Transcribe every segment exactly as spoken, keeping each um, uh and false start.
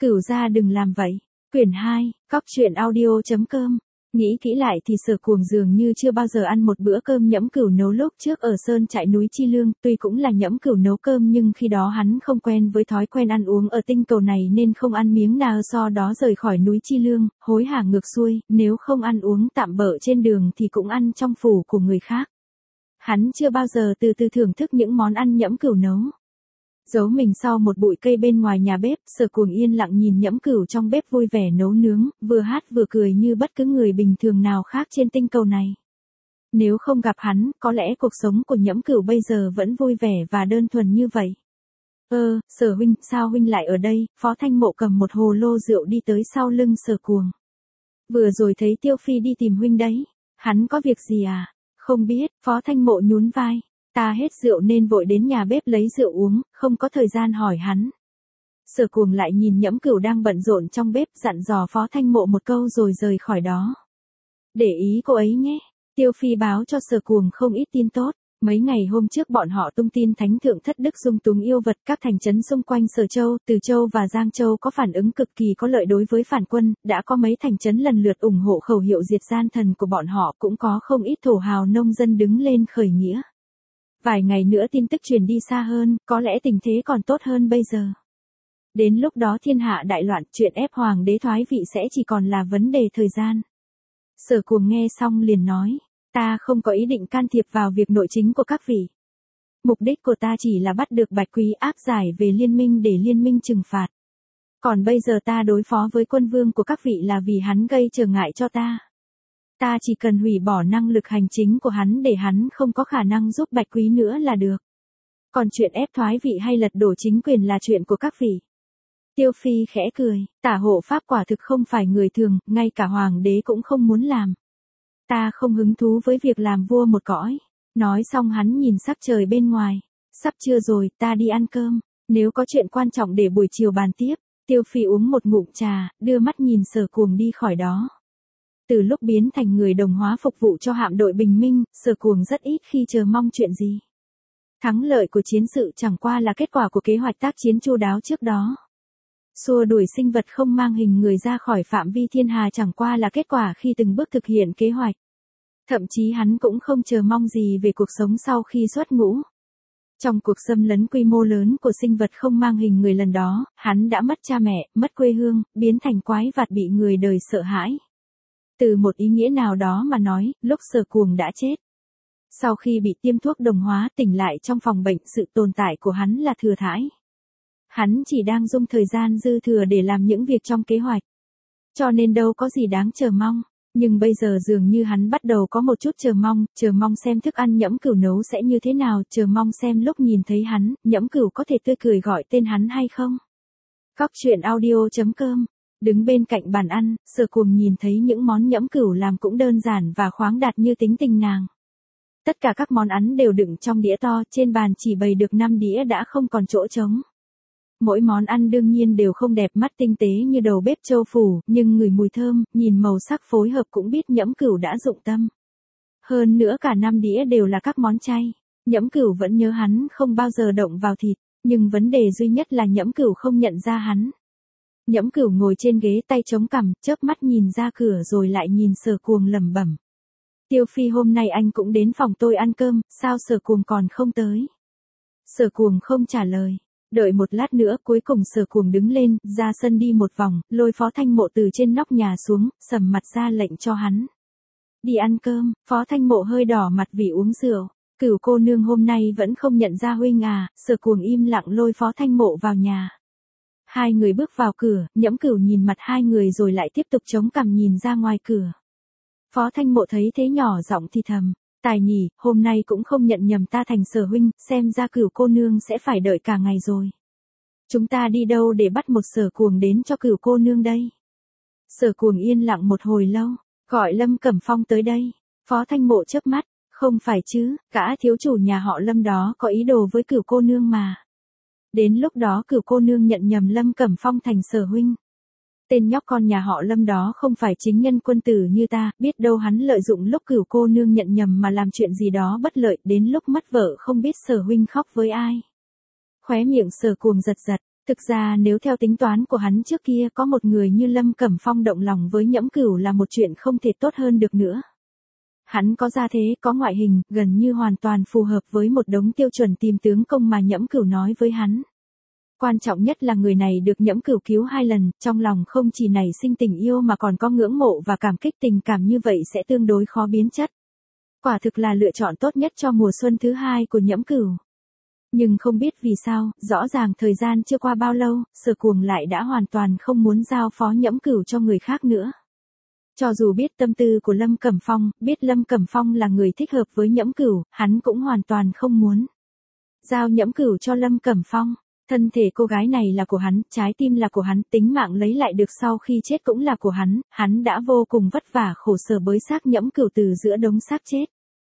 Cửu gia đừng làm vậy. Quyển hai, cóc truyện audio chấm com. Nghĩ kỹ lại thì Sở Cuồng dường như chưa bao giờ ăn một bữa cơm Nhẫm Cửu nấu lúc trước ở sơn trại núi Chi Lương, tuy cũng là Nhẫm Cửu nấu cơm nhưng khi đó hắn không quen với thói quen ăn uống ở tinh cầu này nên không ăn miếng nào, sau đó rời khỏi núi Chi Lương, hối hả ngược xuôi, nếu không ăn uống tạm bợ trên đường thì cũng ăn trong phủ của người khác. Hắn chưa bao giờ từ từ thưởng thức những món ăn Nhẫm Cửu nấu. Giấu mình sau một bụi cây bên ngoài nhà bếp, Sở Cuồng yên lặng nhìn Nhẫm Cửu trong bếp vui vẻ nấu nướng, vừa hát vừa cười như bất cứ người bình thường nào khác trên tinh cầu này. Nếu không gặp hắn, có lẽ cuộc sống của Nhẫm Cửu bây giờ vẫn vui vẻ và đơn thuần như vậy. Ơ, Sở huynh, sao huynh lại ở đây? Phó Thanh Mộ cầm một hồ lô rượu đi tới sau lưng Sở Cuồng. Vừa rồi thấy Tiêu Phi đi tìm huynh đấy. Hắn có việc gì à? Không biết, Phó Thanh Mộ nhún vai. Ta hết rượu nên vội đến nhà bếp lấy rượu uống, không có thời gian hỏi hắn. Sở Cuồng lại nhìn Nhẫm Cửu đang bận rộn trong bếp, dặn dò Phó Thanh Mộ một câu rồi rời khỏi đó. Để ý cô ấy nhé. Tiêu Phi báo cho Sở Cuồng không ít tin tốt. Mấy ngày hôm trước bọn họ tung tin Thánh Thượng Thất Đức dung túng yêu vật, các thành trấn xung quanh Sở Châu, Từ Châu và Giang Châu có phản ứng cực kỳ có lợi đối với phản quân, đã có mấy thành trấn lần lượt ủng hộ khẩu hiệu diệt gian thần của bọn họ, cũng có không ít thổ hào nông dân đứng lên khởi nghĩa. Vài ngày nữa tin tức truyền đi xa hơn, có lẽ tình thế còn tốt hơn bây giờ. Đến lúc đó thiên hạ đại loạn, chuyện ép hoàng đế thoái vị sẽ chỉ còn là vấn đề thời gian. Sở Cuồng nghe xong liền nói, ta không có ý định can thiệp vào việc nội chính của các vị. Mục đích của ta chỉ là bắt được Bạch Quý áp giải về liên minh để liên minh trừng phạt. Còn bây giờ ta đối phó với quân vương của các vị là vì hắn gây trở ngại cho ta. Ta chỉ cần hủy bỏ năng lực hành chính của hắn để hắn không có khả năng giúp Bạch Quý nữa là được. Còn chuyện ép thoái vị hay lật đổ chính quyền là chuyện của các vị. Tiêu Phi khẽ cười, Tả hộ pháp quả thực không phải người thường, ngay cả hoàng đế cũng không muốn làm. Ta không hứng thú với việc làm vua một cõi. Nói xong hắn nhìn sắc trời bên ngoài. Sắp trưa rồi, ta đi ăn cơm. Nếu có chuyện quan trọng để buổi chiều bàn tiếp. Tiêu Phi uống một ngụm trà, đưa mắt nhìn Sở Cuồng đi khỏi đó. Từ lúc biến thành người đồng hóa phục vụ cho hạm đội bình minh, Sở Cuồng rất ít khi chờ mong chuyện gì. Thắng lợi của chiến sự chẳng qua là kết quả của kế hoạch tác chiến chu đáo trước đó. Xua đuổi sinh vật không mang hình người ra khỏi phạm vi thiên hà chẳng qua là kết quả khi từng bước thực hiện kế hoạch. Thậm chí hắn cũng không chờ mong gì về cuộc sống sau khi xuất ngũ. Trong cuộc xâm lấn quy mô lớn của sinh vật không mang hình người lần đó, hắn đã mất cha mẹ, mất quê hương, biến thành quái vật bị người đời sợ hãi. Từ một ý nghĩa nào đó mà nói, lúc Sở Cuồng đã chết. Sau khi bị tiêm thuốc đồng hóa tỉnh lại trong phòng bệnh, sự tồn tại của hắn là thừa thãi. Hắn chỉ đang dùng thời gian dư thừa để làm những việc trong kế hoạch. Cho nên đâu có gì đáng chờ mong. Nhưng bây giờ dường như hắn bắt đầu có một chút chờ mong, chờ mong xem thức ăn Nhẫm Cửu nấu sẽ như thế nào, chờ mong xem lúc nhìn thấy hắn, Nhẫm Cửu có thể tươi cười gọi tên hắn hay không. Cóc truyện audio chấm com. Đứng bên cạnh bàn ăn, Sở Cuồng nhìn thấy những món Nhẫm Cửu làm cũng đơn giản và khoáng đạt như tính tình nàng. Tất cả các món ăn đều đựng trong đĩa to, trên bàn chỉ bày được năm đĩa đã không còn chỗ trống. Mỗi món ăn đương nhiên đều không đẹp mắt tinh tế như đầu bếp châu phủ, nhưng ngửi mùi thơm, nhìn màu sắc phối hợp cũng biết Nhẫm Cửu đã dụng tâm. Hơn nữa cả năm đĩa đều là các món chay. Nhẫm Cửu vẫn nhớ hắn không bao giờ động vào thịt, nhưng vấn đề duy nhất là Nhẫm Cửu không nhận ra hắn. Nhẫm Cửu ngồi trên ghế tay chống cằm, chớp mắt nhìn ra cửa rồi lại nhìn Sở Cuồng lẩm bẩm. Tiêu Phi hôm nay anh cũng đến phòng tôi ăn cơm, sao Sở Cuồng còn không tới? Sở Cuồng không trả lời. Đợi một lát nữa cuối cùng Sở Cuồng đứng lên, ra sân đi một vòng, lôi Phó Thanh Mộ từ trên nóc nhà xuống, sầm mặt ra lệnh cho hắn. Đi ăn cơm. Phó Thanh Mộ hơi đỏ mặt vì uống rượu. Cửu cô nương hôm nay vẫn không nhận ra huynh à? Sở Cuồng im lặng lôi Phó Thanh Mộ vào nhà. Hai người bước vào cửa, Nhẫm Cửu nhìn mặt hai người rồi lại tiếp tục chống cằm nhìn ra ngoài cửa. Phó Thanh Mộ thấy thế nhỏ giọng thì thầm. Tài nhỉ, hôm nay cũng không nhận nhầm ta thành Sở huynh, xem ra Cửu cô nương sẽ phải đợi cả ngày rồi. Chúng ta đi đâu để bắt một Sở Cuồng đến cho Cửu cô nương đây? Sở Cuồng yên lặng một hồi lâu, gọi Lâm Cẩm Phong tới đây. Phó Thanh Mộ chớp mắt, không phải chứ, cả thiếu chủ nhà họ Lâm đó có ý đồ với Cửu cô nương mà. Đến lúc đó Cửu cô nương nhận nhầm Lâm Cẩm Phong thành Sở huynh. Tên nhóc con nhà họ Lâm đó không phải chính nhân quân tử như ta, biết đâu hắn lợi dụng lúc Cửu cô nương nhận nhầm mà làm chuyện gì đó bất lợi, đến lúc mất vợ không biết Sở huynh khóc với ai. Khóe miệng Sở Cuồng giật giật, Thực ra nếu theo tính toán của hắn trước kia có một người như Lâm Cẩm Phong động lòng với Nhẫm Cửu là một chuyện không thể tốt hơn được nữa. Hắn có gia thế, có ngoại hình, gần như hoàn toàn phù hợp với một đống tiêu chuẩn tìm tướng công mà Nhẫm Cửu nói với hắn. Quan trọng nhất là người này được Nhẫm Cửu cứu hai lần, trong lòng không chỉ nảy sinh tình yêu mà còn có ngưỡng mộ và cảm kích, tình cảm như vậy sẽ tương đối khó biến chất. Quả thực là lựa chọn tốt nhất cho mùa xuân thứ hai của Nhẫm Cửu. Nhưng không biết vì sao, rõ ràng thời gian chưa qua bao lâu, Sở Cuồng lại đã hoàn toàn không muốn giao phó Nhẫm Cửu cho người khác nữa. Cho dù biết tâm tư của Lâm Cẩm Phong, biết Lâm Cẩm Phong là người thích hợp với Nhẫm Cửu, hắn cũng hoàn toàn không muốn giao Nhẫm Cửu cho Lâm Cẩm Phong. Thân thể cô gái này là của hắn, trái tim là của hắn, tính mạng lấy lại được sau khi chết cũng là của hắn, hắn đã vô cùng vất vả khổ sở bới xác Nhẫm Cửu từ giữa đống xác chết.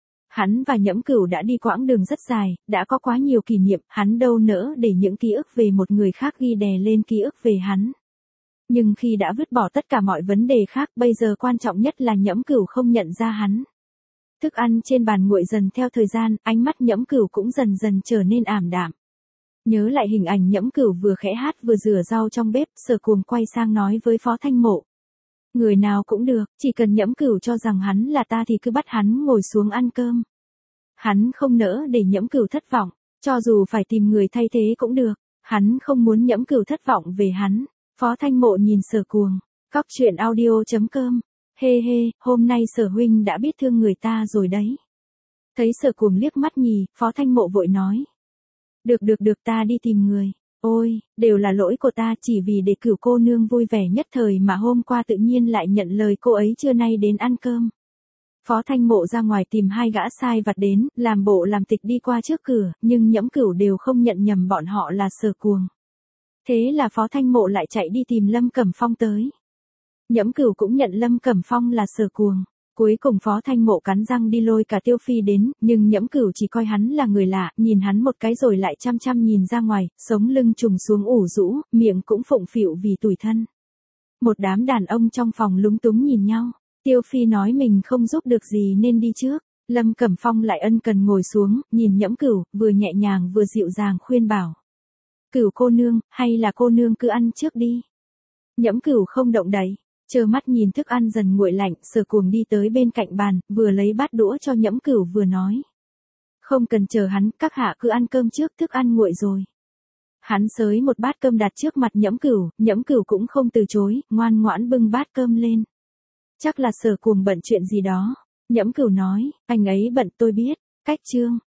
Hắn và Nhẫm Cửu đã đi quãng đường rất dài, đã có quá nhiều kỷ niệm, hắn đâu nỡ để những ký ức về một người khác ghi đè lên ký ức về hắn. Nhưng khi đã vứt bỏ tất cả mọi vấn đề khác, bây giờ quan trọng nhất là Nhẫm Cửu không nhận ra hắn. Thức ăn trên bàn nguội dần theo thời gian, ánh mắt Nhẫm Cửu cũng dần dần trở nên ảm đạm. Nhớ lại hình ảnh Nhẫm Cửu vừa khẽ hát vừa rửa rau trong bếp, Sở Cuồng quay sang nói với Phó Thanh Mộ. Người nào cũng được, chỉ cần Nhẫm Cửu cho rằng hắn là ta thì cứ bắt hắn ngồi xuống ăn cơm. Hắn không nỡ để Nhẫm Cửu thất vọng, cho dù phải tìm người thay thế cũng được, hắn không muốn Nhẫm Cửu thất vọng về hắn. Phó Thanh Mộ nhìn Sở Cuồng, Cóc truyện audio chấm com, hê hê, hôm nay Sở huynh đã biết thương người ta rồi đấy. Thấy Sở Cuồng liếc mắt nhì, Phó Thanh Mộ vội nói. Được được được, ta đi tìm người. Ôi, đều là lỗi của ta, chỉ vì để Cửu cô nương vui vẻ nhất thời mà hôm qua tự nhiên lại nhận lời cô ấy trưa nay đến ăn cơm. Phó Thanh Mộ ra ngoài tìm hai gã sai vặt đến, làm bộ làm tịch đi qua trước cửa, nhưng Nhẫm Cửu đều không nhận nhầm bọn họ là Sở Cuồng. Thế là Phó Thanh Mộ lại chạy đi tìm Lâm Cẩm Phong tới. Nhẫm Cửu cũng nhận Lâm Cẩm Phong là Sở Cuồng. Cuối cùng Phó Thanh Mộ cắn răng đi lôi cả Tiêu Phi đến, nhưng Nhẫm Cửu chỉ coi hắn là người lạ, nhìn hắn một cái rồi lại chăm chăm nhìn ra ngoài, sống lưng trùng xuống ủ rũ, miệng cũng phụng phịu vì tủi thân. Một đám đàn ông trong phòng lúng túng nhìn nhau. Tiêu Phi nói mình không giúp được gì nên đi trước. Lâm Cẩm Phong lại ân cần ngồi xuống, nhìn Nhẫm Cửu, vừa nhẹ nhàng vừa dịu dàng khuyên bảo. Cửu cô nương, hay là cô nương cứ ăn trước đi. Nhẫm Cửu không động đậy, trơ mắt nhìn thức ăn dần nguội lạnh, Sở Cuồng đi tới bên cạnh bàn, vừa lấy bát đũa cho Nhẫm Cửu vừa nói. Không cần chờ hắn, các hạ cứ ăn cơm trước, thức ăn nguội rồi. Hắn xới một bát cơm đặt trước mặt Nhẫm Cửu, Nhẫm Cửu cũng không từ chối, ngoan ngoãn bưng bát cơm lên. Chắc là Sở Cuồng bận chuyện gì đó. Nhẫm Cửu nói, anh ấy bận tôi biết, cách chương.